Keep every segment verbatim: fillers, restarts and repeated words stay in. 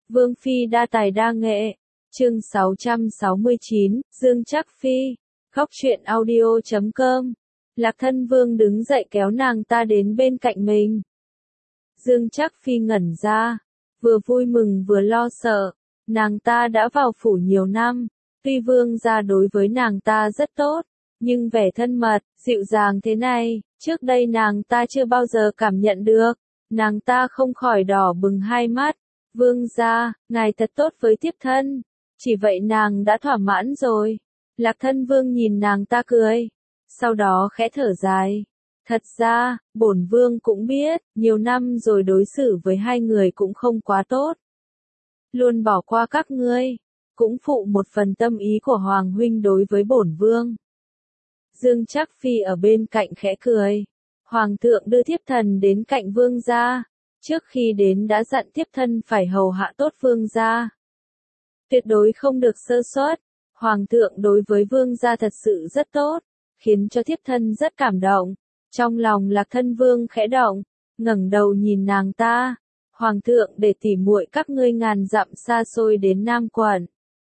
Vương phi đa tài đa nghệ. Chương sáu trăm sáu mươi chín, Dương Trác Phi. Góc truyện audio chấm com. Lạc Thân Vương đứng dậy kéo nàng ta đến bên cạnh mình. Dương Trác Phi ngẩn ra, vừa vui mừng vừa lo sợ. Nàng ta đã vào phủ nhiều năm, tuy vương gia đối với nàng ta rất tốt, nhưng vẻ thân mật, dịu dàng thế này, trước đây nàng ta chưa bao giờ cảm nhận được. Nàng ta không khỏi đỏ bừng hai mắt. Vương gia, ngài thật tốt với thiếp thân. Chỉ vậy nàng đã thỏa mãn rồi. Lạc Thân Vương nhìn nàng ta cười, sau đó khẽ thở dài. Thật ra, bổn vương cũng biết, nhiều năm rồi đối xử với hai người cũng không quá tốt. Luôn bỏ qua các ngươi, cũng phụ một phần tâm ý của Hoàng huynh đối với bổn vương. Dương Trác Phi ở bên cạnh khẽ cười. Hoàng thượng đưa thiếp thần đến cạnh vương gia, trước khi đến đã dặn thiếp thân phải hầu hạ tốt vương gia. Tuyệt đối không được sơ suất. Hoàng thượng đối với vương gia thật sự rất tốt, khiến cho thiếp thân rất cảm động. Trong lòng Lạc Thân Vương khẽ động, ngẩng đầu nhìn nàng ta. Hoàng thượng để tỉ muội các ngươi ngàn dặm xa xôi đến Nam Quận.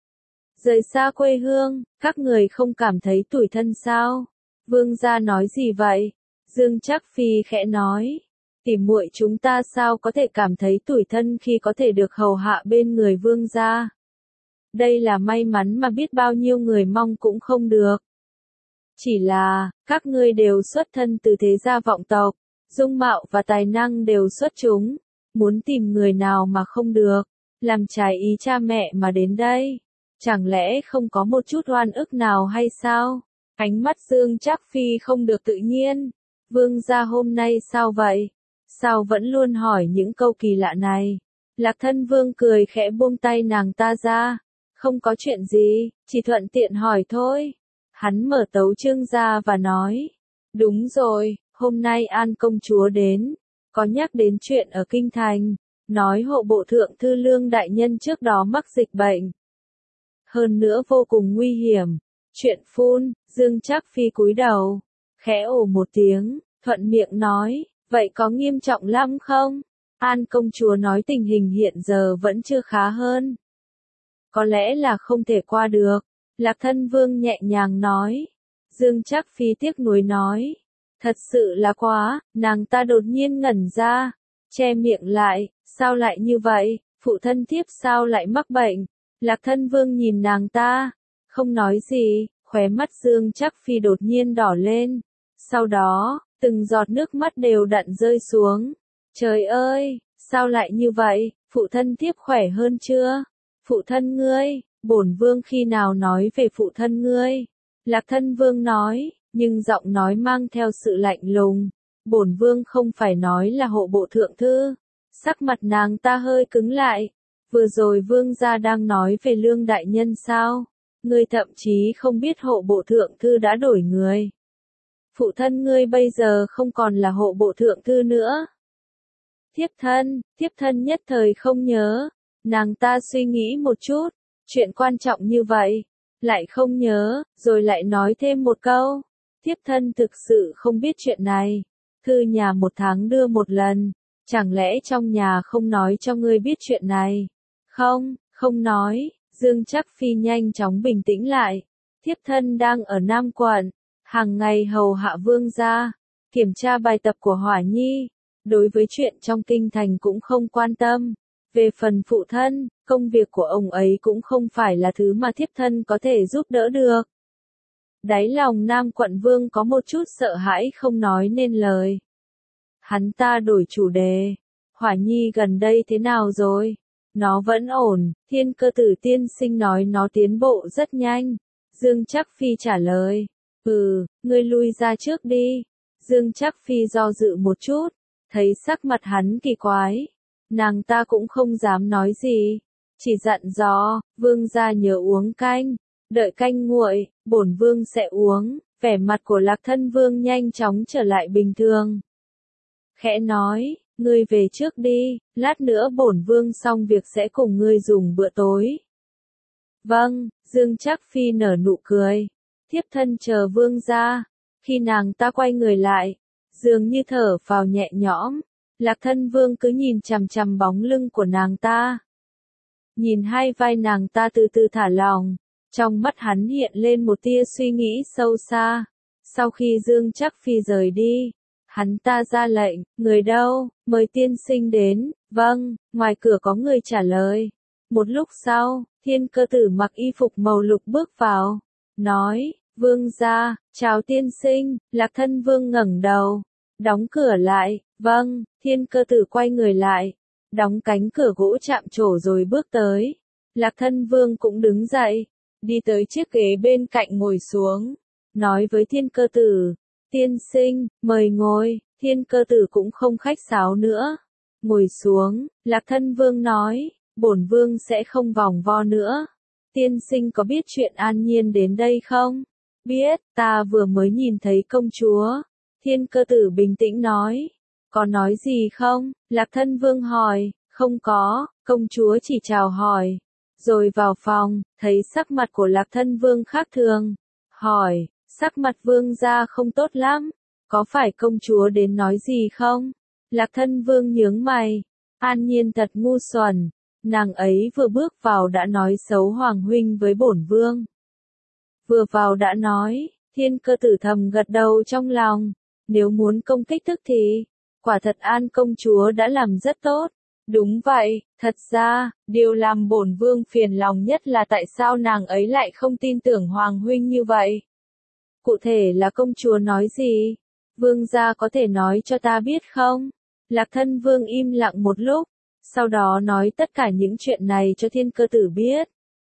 Rời xa quê hương, các người không cảm thấy tủi thân sao? Vương gia nói gì vậy? Dương Trác Phi khẽ nói. Tỉ muội chúng ta sao có thể cảm thấy tủi thân khi có thể được hầu hạ bên người vương gia? Đây là may mắn mà biết bao nhiêu người mong cũng không được. Chỉ là, các ngươi đều xuất thân từ thế gia vọng tộc, dung mạo và tài năng đều xuất chúng, muốn tìm người nào mà không được, làm trái ý cha mẹ mà đến đây. Chẳng lẽ không có một chút oan ức nào hay sao? Ánh mắt Dương Trác Phi không được tự nhiên. Vương gia hôm nay sao vậy? Sao vẫn luôn hỏi những câu kỳ lạ này? Lạc Thân Vương cười khẽ buông tay nàng ta ra. Không có chuyện gì, chỉ thuận tiện hỏi thôi. Hắn mở tấu chương ra và nói. Đúng rồi, hôm nay An công chúa đến, có nhắc đến chuyện ở Kinh Thành, nói hộ bộ thượng thư Lương đại nhân trước đó mắc dịch bệnh. Hơn nữa vô cùng nguy hiểm. Chuyện phun, Dương Trác Phi cúi đầu, khẽ ồ một tiếng, thuận miệng nói, vậy có nghiêm trọng lắm không? An công chúa nói tình hình hiện giờ vẫn chưa khá hơn. Có lẽ là không thể qua được. Lạc Thân Vương nhẹ nhàng nói. Dương Trác Phi tiếc nuối nói. Thật sự là quá, nàng ta đột nhiên ngẩn ra, che miệng lại, sao lại như vậy, phụ thân thiếp sao lại mắc bệnh? Lạc Thân Vương nhìn nàng ta, không nói gì, khóe mắt Dương Trác Phi đột nhiên đỏ lên. Sau đó, từng giọt nước mắt đều đặn rơi xuống. Trời ơi, sao lại như vậy, phụ thân thiếp khỏe hơn chưa? Phụ thân ngươi, bổn vương khi nào nói về phụ thân ngươi? Lạc Thân Vương nói, nhưng giọng nói mang theo sự lạnh lùng. Bổn vương không phải nói là hộ bộ thượng thư. Sắc mặt nàng ta hơi cứng lại. Vừa rồi vương gia đang nói về Lương đại nhân sao? Ngươi thậm chí không biết hộ bộ thượng thư đã đổi người. Phụ thân ngươi bây giờ không còn là hộ bộ thượng thư nữa. Thiếp thân, thiếp thân nhất thời không nhớ. Nàng ta suy nghĩ một chút, chuyện quan trọng như vậy, lại không nhớ, rồi lại nói thêm một câu. Thiếp thân thực sự không biết chuyện này. Thư nhà một tháng đưa một lần, chẳng lẽ trong nhà không nói cho ngươi biết chuyện này? Không, không nói. Dương Trác Phi nhanh chóng bình tĩnh lại. Thiếp thân đang ở Nam Quận, hàng ngày hầu hạ vương gia, kiểm tra bài tập của Hỏa Nhi. Đối với chuyện trong kinh thành cũng không quan tâm. Về phần phụ thân, công việc của ông ấy cũng không phải là thứ mà thiếp thân có thể giúp đỡ được. Đáy lòng Nam Quận Vương có một chút sợ hãi không nói nên lời. Hắn ta đổi chủ đề. Hỏa Nhi gần đây thế nào rồi? Nó vẫn ổn, Thiên Cơ Tử tiên sinh nói nó tiến bộ rất nhanh. Dương Trác Phi trả lời. Ừ, ngươi lui ra trước đi. Dương Trác Phi do dự một chút, thấy sắc mặt hắn kỳ quái. Nàng ta cũng không dám nói gì, chỉ dặn dò, vương gia nhớ uống canh, đợi canh nguội, bổn vương sẽ uống. Vẻ mặt của Lạc Thân Vương nhanh chóng trở lại bình thường. Khẽ nói, ngươi về trước đi, lát nữa bổn vương xong việc sẽ cùng ngươi dùng bữa tối. Vâng, Dương Trác Phi nở nụ cười, thiếp thân chờ vương gia. Khi nàng ta quay người lại, dường như thở phào nhẹ nhõm. Lạc Thân Vương cứ nhìn chằm chằm bóng lưng của nàng ta. nhìn hai vai nàng ta từ từ thả lỏng, trong mắt hắn hiện lên một tia suy nghĩ sâu xa. Sau khi Dương Trác Phi rời đi, hắn ta ra lệnh, người đâu, mời tiên sinh đến. Vâng, ngoài cửa có người trả lời. Một lúc sau, Thiên Cơ Tử mặc y phục màu lục bước vào, nói, vương gia, chào tiên sinh. Lạc Thân Vương ngẩng đầu, đóng cửa lại. Vâng, Thiên Cơ Tử quay người lại, đóng cánh cửa gỗ chạm trổ rồi bước tới. Lạc Thân Vương cũng đứng dậy, đi tới chiếc ghế bên cạnh ngồi xuống, nói với Thiên Cơ Tử, tiên sinh, mời ngồi. Thiên Cơ Tử cũng không khách sáo nữa, ngồi xuống. Lạc Thân Vương nói, bổn vương sẽ không vòng vo nữa. Tiên sinh có biết chuyện An Nhiên đến đây không? Biết, ta vừa mới nhìn thấy công chúa. Thiên Cơ Tử bình tĩnh nói. Có nói gì không? Lạc Thân Vương hỏi. Không có, công chúa chỉ chào hỏi. Rồi vào phòng, thấy sắc mặt của Lạc Thân Vương khác thường. Hỏi, sắc mặt vương gia không tốt lắm. Có phải công chúa đến nói gì không? Lạc Thân Vương nhướng mày. An Nhiên thật ngu xuẩn. Nàng ấy vừa bước vào đã nói xấu Hoàng huynh với bổn vương. Vừa vào đã nói. Thiên Cơ Tử thầm gật đầu trong lòng. Nếu muốn công kích tức thì, quả thật An công chúa đã làm rất tốt. Đúng vậy, thật ra, điều làm bổn vương phiền lòng nhất là tại sao nàng ấy lại không tin tưởng Hoàng huynh như vậy. Cụ thể là công chúa nói gì? Vương gia có thể nói cho ta biết không? Lạc Thân Vương im lặng một lúc, sau đó nói tất cả những chuyện này cho Thiên Cơ Tử biết.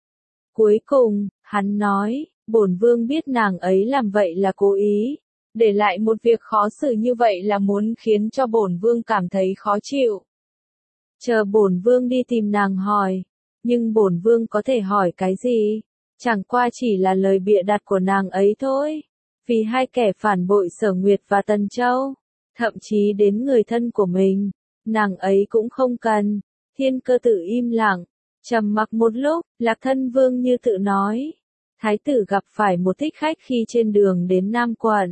Cuối cùng, hắn nói, bổn vương biết nàng ấy làm vậy là cố ý, để lại một việc khó xử như vậy là muốn khiến cho bổn vương cảm thấy khó chịu. Chờ bổn vương đi tìm nàng hỏi, nhưng bổn vương có thể hỏi cái gì? Chẳng qua chỉ là lời bịa đặt của nàng ấy thôi. Vì hai kẻ phản bội Sở Nguyệt và Tần Châu, thậm chí đến người thân của mình, nàng ấy cũng không cần. Thiên Cơ Tử im lặng, trầm mặc một lúc. Lạc Thân Vương như tự nói, thái tử gặp phải một thích khách khi trên đường đến Nam Quận,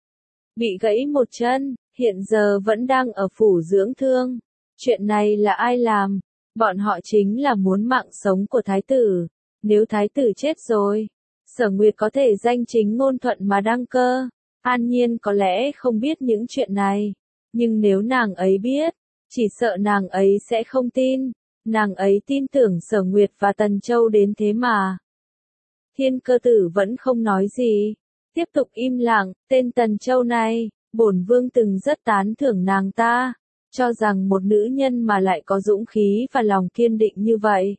bị gãy một chân, hiện giờ vẫn đang ở phủ dưỡng thương. Chuyện này là ai làm? Bọn họ chính là muốn mạng sống của thái tử. Nếu thái tử chết rồi, Sở Nguyệt có thể danh chính ngôn thuận mà đăng cơ. An Nhiên có lẽ không biết những chuyện này, nhưng nếu nàng ấy biết, chỉ sợ nàng ấy sẽ không tin. Nàng ấy tin tưởng Sở Nguyệt và Tần Châu đến thế mà. Thiên Cơ Tử vẫn không nói gì, tiếp tục im lặng. Tên Tần Châu này, bổn vương từng rất tán thưởng nàng ta, cho rằng một nữ nhân mà lại có dũng khí và lòng kiên định như vậy,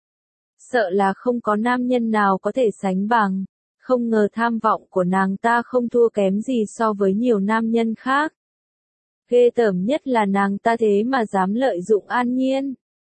sợ là không có nam nhân nào có thể sánh bằng. Không ngờ tham vọng của nàng ta không thua kém gì so với nhiều nam nhân khác. Ghê tởm nhất là nàng ta thế mà dám lợi dụng An Nhiên.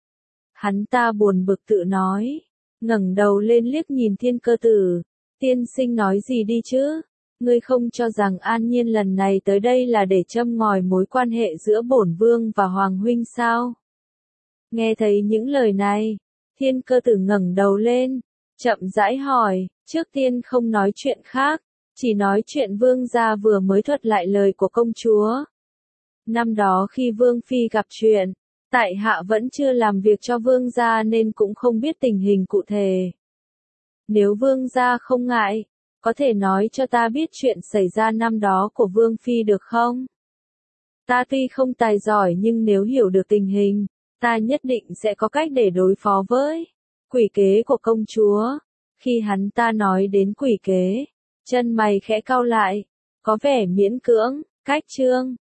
Hắn ta buồn bực tự nói, ngẩng đầu lên liếc nhìn Thiên Cơ Tử. Tiên sinh nói gì đi chứ? Ngươi không cho rằng An Nhiên lần này tới đây là để châm ngòi mối quan hệ giữa bổn vương và Hoàng huynh sao? Nghe thấy những lời này, Thiên Cơ Tử ngẩng đầu lên, chậm rãi hỏi, trước tiên không nói chuyện khác, chỉ nói chuyện vương gia vừa mới thuật lại lời của công chúa. Năm đó khi vương phi gặp chuyện, tại hạ vẫn chưa làm việc cho vương gia nên cũng không biết tình hình cụ thể. Nếu vương gia không ngại, có thể nói cho ta biết chuyện xảy ra năm đó của vương phi được không? Ta tuy không tài giỏi nhưng nếu hiểu được tình hình, ta nhất định sẽ có cách để đối phó với quỷ kế của công chúa. Khi hắn ta nói đến quỷ kế, chân mày khẽ cau lại, có vẻ miễn cưỡng. Cách chương